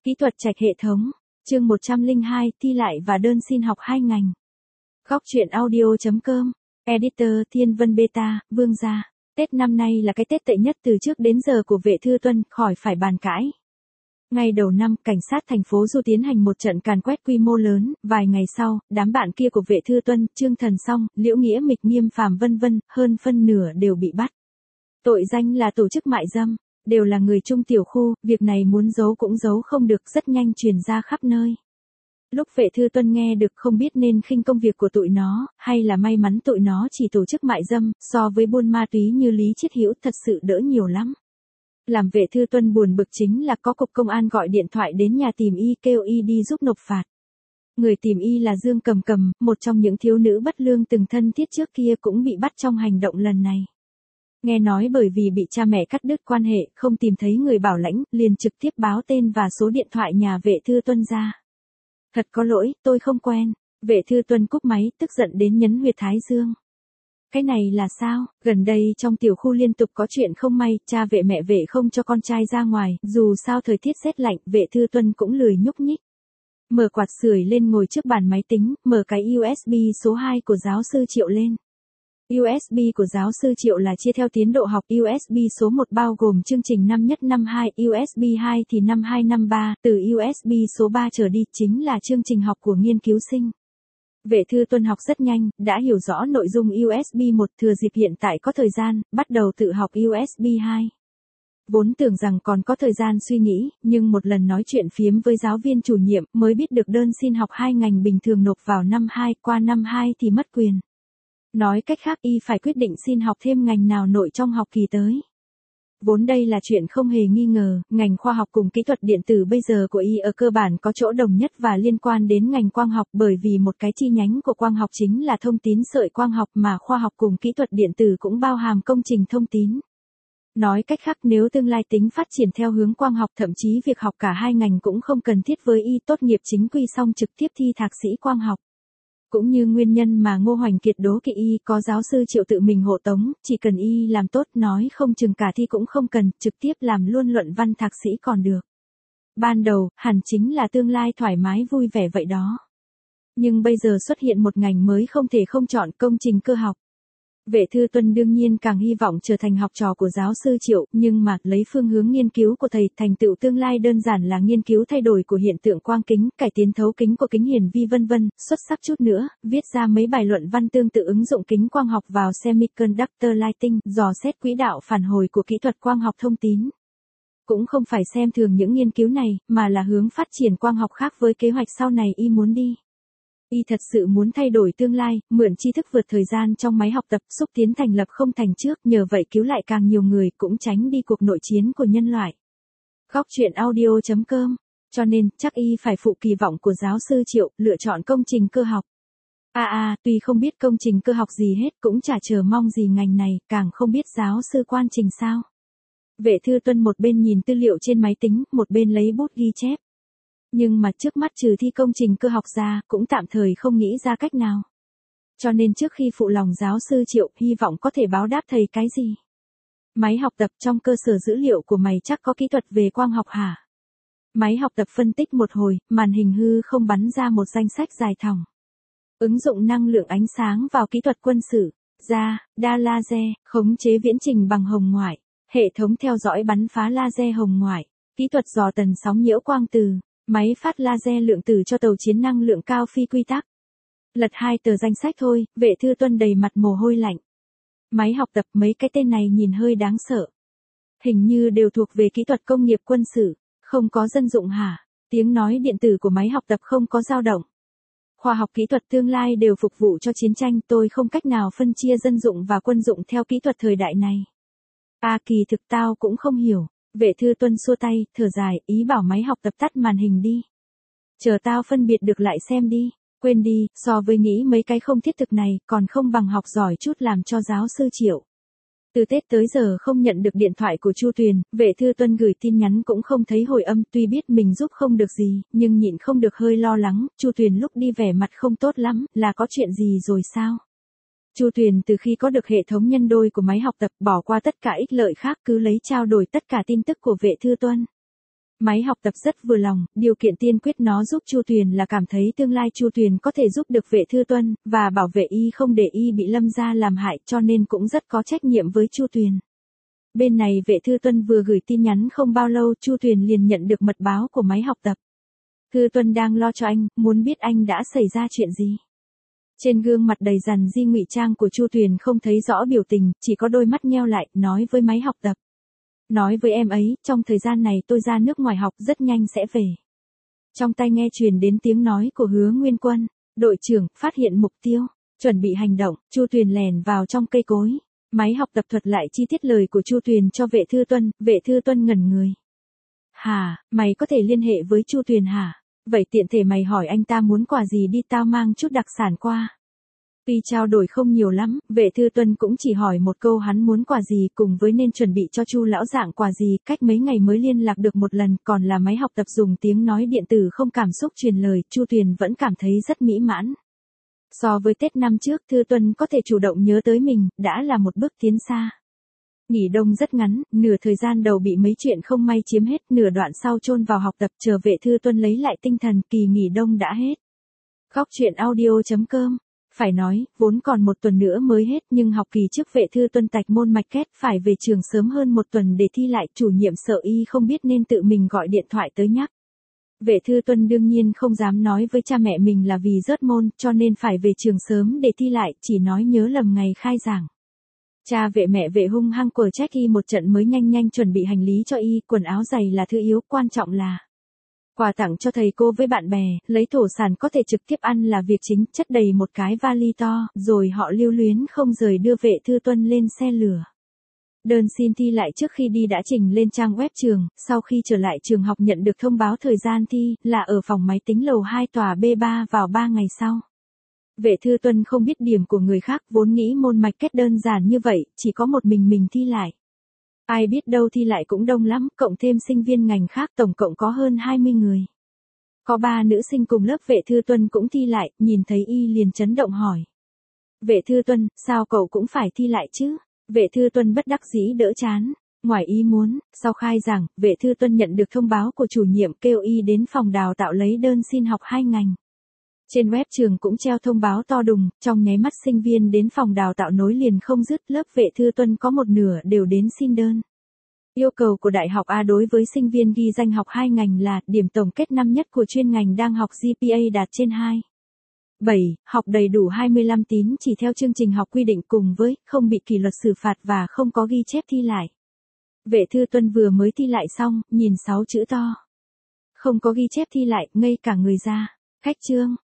Kỹ thuật trạch hệ thống, chương 102, thi lại và đơn xin học 2 ngành. Góc truyện audio.com, Editor Thiên Vân Beta, Vương Gia. Tết năm nay là cái Tết tệ nhất từ trước đến giờ của Vệ Thư Tuân, khỏi phải bàn cãi. Ngay đầu năm, cảnh sát thành phố Du tiến hành một trận càn quét quy mô lớn, vài ngày sau, đám bạn kia của Vệ Thư Tuân, Trương Thần Song, Liễu Nghĩa Mịch, Nghiêm Phàm vân vân, hơn phân nửa đều bị bắt. Tội danh là tổ chức mại dâm, đều là người chung tiểu khu, việc này muốn giấu cũng giấu không được, rất nhanh truyền ra khắp nơi. Lúc Vệ Thư Tuân nghe được không biết nên khinh công việc của tụi nó, hay là may mắn tụi nó chỉ tổ chức mại dâm, so với buôn ma túy như Lý Chiết Hữu thật sự đỡ nhiều lắm. Làm Vệ Thư Tuân buồn bực chính là có cục công an gọi điện thoại đến nhà tìm y kêu y đi giúp nộp phạt. Người tìm y là Dương Cầm Cầm, một trong những thiếu nữ bất lương từng thân thiết trước kia cũng bị bắt trong hành động lần này. Nghe nói bởi vì bị cha mẹ cắt đứt quan hệ, không tìm thấy người bảo lãnh, liền trực tiếp báo tên và số điện thoại nhà Vệ Thư Tuân ra. Thật có lỗi, tôi không quen. Vệ Thư Tuân cúp máy, tức giận đến nhấn huyệt thái dương. Cái này là sao? Gần đây trong tiểu khu liên tục có chuyện không may, cha Vệ mẹ Vệ không cho con trai ra ngoài, dù sao thời tiết rét lạnh, Vệ Thư Tuân cũng lười nhúc nhích. Mở quạt sưởi lên ngồi trước bàn máy tính, mở cái USB số 2 của giáo sư Triệu lên. USB của giáo sư Triệu là chia theo tiến độ học, USB số 1 bao gồm chương trình năm nhất năm 2, USB 2 thì năm 2 năm 3, từ USB số 3 trở đi chính là chương trình học của nghiên cứu sinh. Vệ Thư Tuân học rất nhanh, đã hiểu rõ nội dung USB 1, thừa dịp hiện tại có thời gian, bắt đầu tự học USB 2. Vốn tưởng rằng còn có thời gian suy nghĩ, nhưng một lần nói chuyện phiếm với giáo viên chủ nhiệm mới biết được đơn xin học 2 ngành bình thường nộp vào năm 2, qua năm 2 thì mất quyền. Nói cách khác y phải quyết định xin học thêm ngành nào nội trong học kỳ tới. Vốn đây là chuyện không hề nghi ngờ, ngành khoa học cùng kỹ thuật điện tử bây giờ của y ở cơ bản có chỗ đồng nhất và liên quan đến ngành quang học, bởi vì một cái chi nhánh của quang học chính là thông tín sợi quang học, mà khoa học cùng kỹ thuật điện tử cũng bao hàm công trình thông tín. Nói cách khác, nếu tương lai tính phát triển theo hướng quang học, thậm chí việc học cả 2 ngành cũng không cần thiết với y, tốt nghiệp chính quy xong trực tiếp thi thạc sĩ quang học. Cũng như nguyên nhân mà Ngô Hoành Kiệt đố kỵ y có giáo sư Triệu tự mình hộ tống, chỉ cần y làm tốt, nói không chừng cả thi cũng không cần, trực tiếp làm luôn luận văn thạc sĩ còn được. Ban đầu, hẳn chính là tương lai thoải mái vui vẻ vậy đó. Nhưng bây giờ xuất hiện một ngành mới không thể không chọn, công trình cơ học. Vệ Thư Tuân đương nhiên càng hy vọng trở thành học trò của giáo sư Triệu, nhưng mà lấy phương hướng nghiên cứu của thầy, thành tựu tương lai đơn giản là nghiên cứu thay đổi của hiện tượng quang kính, cải tiến thấu kính của kính hiển vi vân vân, xuất sắc chút nữa, viết ra mấy bài luận văn tương tự ứng dụng kính quang học vào semiconductor lighting, dò xét quỹ đạo phản hồi của kỹ thuật quang học thông tín. Cũng không phải xem thường những nghiên cứu này, mà là hướng phát triển quang học khác với kế hoạch sau này y muốn đi. Y thật sự muốn thay đổi tương lai, mượn tri thức vượt thời gian trong máy học tập, xúc tiến thành lập không thành trước, nhờ vậy cứu lại càng nhiều người, cũng tránh đi cuộc nội chiến của nhân loại. Góc truyện audio.com. Cho nên, chắc y phải phụ kỳ vọng của giáo sư Triệu, lựa chọn công trình cơ học. Tuy không biết công trình cơ học gì hết, cũng chả chờ mong gì ngành này, càng không biết giáo sư quan trình sao. Vệ Thư Tuân một bên nhìn tư liệu trên máy tính, một bên lấy bút ghi chép. Nhưng mà trước mắt trừ thi công trình cơ học ra, cũng tạm thời không nghĩ ra cách nào. Cho nên trước khi phụ lòng giáo sư Triệu, hy vọng có thể báo đáp thầy cái gì. Máy học tập trong cơ sở dữ liệu của mày chắc có kỹ thuật về quang học hả? Máy học tập phân tích một hồi, màn hình hư không bắn ra một danh sách dài thòng. Ứng dụng năng lượng ánh sáng vào kỹ thuật quân sự, đa laser, khống chế viễn trình bằng hồng ngoại, hệ thống theo dõi bắn phá laser hồng ngoại, kỹ thuật dò tần sóng nhiễu quang từ. Máy phát laser lượng tử cho tàu chiến năng lượng cao phi quy tắc. Lật 2 tờ danh sách thôi, Vệ Thư Tuân đầy mặt mồ hôi lạnh. Máy học tập, mấy cái tên này nhìn hơi đáng sợ. Hình như đều thuộc về kỹ thuật công nghiệp quân sự, không có dân dụng hả? Tiếng nói điện tử của máy học tập không có dao động. Khoa học kỹ thuật tương lai đều phục vụ cho chiến tranh, tôi không cách nào phân chia dân dụng và quân dụng theo kỹ thuật thời đại này. Kỳ thực tao cũng không hiểu. Vệ Thư Tuân xua tay, thở dài, ý bảo máy học tập tắt màn hình đi. Chờ tao phân biệt được lại xem đi. Quên đi, so với nghĩ mấy cái không thiết thực này, còn không bằng học giỏi chút làm cho giáo sư Triệu. Từ Tết tới giờ không nhận được điện thoại của Chu Tuyền, Vệ Thư Tuân gửi tin nhắn cũng không thấy hồi âm, tuy biết mình giúp không được gì, nhưng nhịn không được hơi lo lắng, Chu Tuyền lúc đi vẻ mặt không tốt lắm, là có chuyện gì rồi sao? Chu Tuyền từ khi có được hệ thống nhân đôi của máy học tập, bỏ qua tất cả ích lợi khác, cứ lấy trao đổi tất cả tin tức của Vệ Thư Tuân. Máy học tập rất vừa lòng, điều kiện tiên quyết nó giúp Chu Tuyền là cảm thấy tương lai Chu Tuyền có thể giúp được Vệ Thư Tuân, và bảo vệ y không để y bị Lâm gia làm hại, cho nên cũng rất có trách nhiệm với Chu Tuyền. Bên này Vệ Thư Tuân vừa gửi tin nhắn không bao lâu Chu Tuyền liền nhận được mật báo của máy học tập. Thư Tuân đang lo cho anh, muốn biết anh đã xảy ra chuyện gì. Trên gương mặt đầy dằn di ngụy trang của Chu Tuyền không thấy rõ biểu tình, chỉ có đôi mắt nheo lại, nói với máy học tập. Nói với em ấy, trong thời gian này tôi ra nước ngoài học rất nhanh sẽ về. Trong tai nghe truyền đến tiếng nói của Hứa Nguyên Quân. Đội trưởng, phát hiện mục tiêu, chuẩn bị hành động. Chu Tuyền lèn vào trong cây cối. Máy học tập thuật lại chi tiết lời của Chu Tuyền cho Vệ Thư Tuân ngẩn người. Hả, mày có thể liên hệ với Chu Tuyền hả? Vậy tiện thể mày hỏi anh ta muốn quà gì đi, tao mang chút đặc sản qua. Tuy trao đổi không nhiều lắm, Vệ Thư Tuân cũng chỉ hỏi một câu hắn muốn quà gì cùng với nên chuẩn bị cho Chu lão dạng quà gì, cách mấy ngày mới liên lạc được một lần, còn là máy học tập dùng tiếng nói điện tử không cảm xúc truyền lời, Chu Tuyền vẫn cảm thấy rất mỹ mãn. So với Tết năm trước, Thư Tuân có thể chủ động nhớ tới mình, đã là một bước tiến xa. Nghỉ đông rất ngắn, nửa thời gian đầu bị mấy chuyện không may chiếm hết, nửa đoạn sau chôn vào học tập, chờ Vệ Thư Tuân lấy lại tinh thần, kỳ nghỉ đông đã hết. Góc truyện audio.com. Phải nói, vốn còn một tuần nữa mới hết, nhưng học kỳ trước Vệ Thư Tuân tạch môn mạch kết phải về trường sớm hơn một tuần để thi lại, chủ nhiệm sợ y không biết nên tự mình gọi điện thoại tới nhắc. Vệ Thư Tuân đương nhiên không dám nói với cha mẹ mình là vì rớt môn, cho nên phải về trường sớm để thi lại, chỉ nói nhớ lầm ngày khai giảng. Cha Vệ mẹ Vệ hung hăng quở trách y một trận mới nhanh nhanh chuẩn bị hành lý cho y, quần áo giày là thứ yếu, quan trọng là quà tặng cho thầy cô với bạn bè, lấy thổ sản có thể trực tiếp ăn là việc chính, chất đầy một cái vali to, rồi họ lưu luyến không rời đưa Vệ Thư Tuân lên xe lửa. Đơn xin thi lại trước khi đi đã trình lên trang web trường, sau khi trở lại trường học nhận được thông báo thời gian thi, là ở phòng máy tính lầu 2 tòa B3 vào 3 ngày sau. Vệ Thư Tuân không biết điểm của người khác, vốn nghĩ môn mạch kết đơn giản như vậy, chỉ có một mình thi lại. Ai biết đâu thi lại cũng đông lắm, cộng thêm sinh viên ngành khác tổng cộng có hơn 20 người. Có 3 nữ sinh cùng lớp Vệ Thư Tuân cũng thi lại, nhìn thấy y liền chấn động hỏi. Vệ Thư Tuân, sao cậu cũng phải thi lại chứ? Vệ Thư Tuân bất đắc dĩ đỡ chán. Ngoài ý muốn, sau khai giảng, Vệ Thư Tuân nhận được thông báo của chủ nhiệm kêu y đến phòng đào tạo lấy đơn xin học 2 ngành. Trên web trường cũng treo thông báo to đùng, trong nháy mắt sinh viên đến phòng đào tạo nối liền không dứt, lớp Vệ Thư Tuân có một nửa đều đến xin đơn. Yêu cầu của Đại học A đối với sinh viên ghi danh học 2 ngành là điểm tổng kết năm nhất của chuyên ngành đang học GPA đạt trên 2. 7. Học đầy đủ 25 tín chỉ theo chương trình học quy định cùng với không bị kỷ luật xử phạt và không có ghi chép thi lại. Vệ Thư Tuân vừa mới thi lại xong, nhìn 6 chữ to. Không có ghi chép thi lại, ngây cả người ra. Cách chương.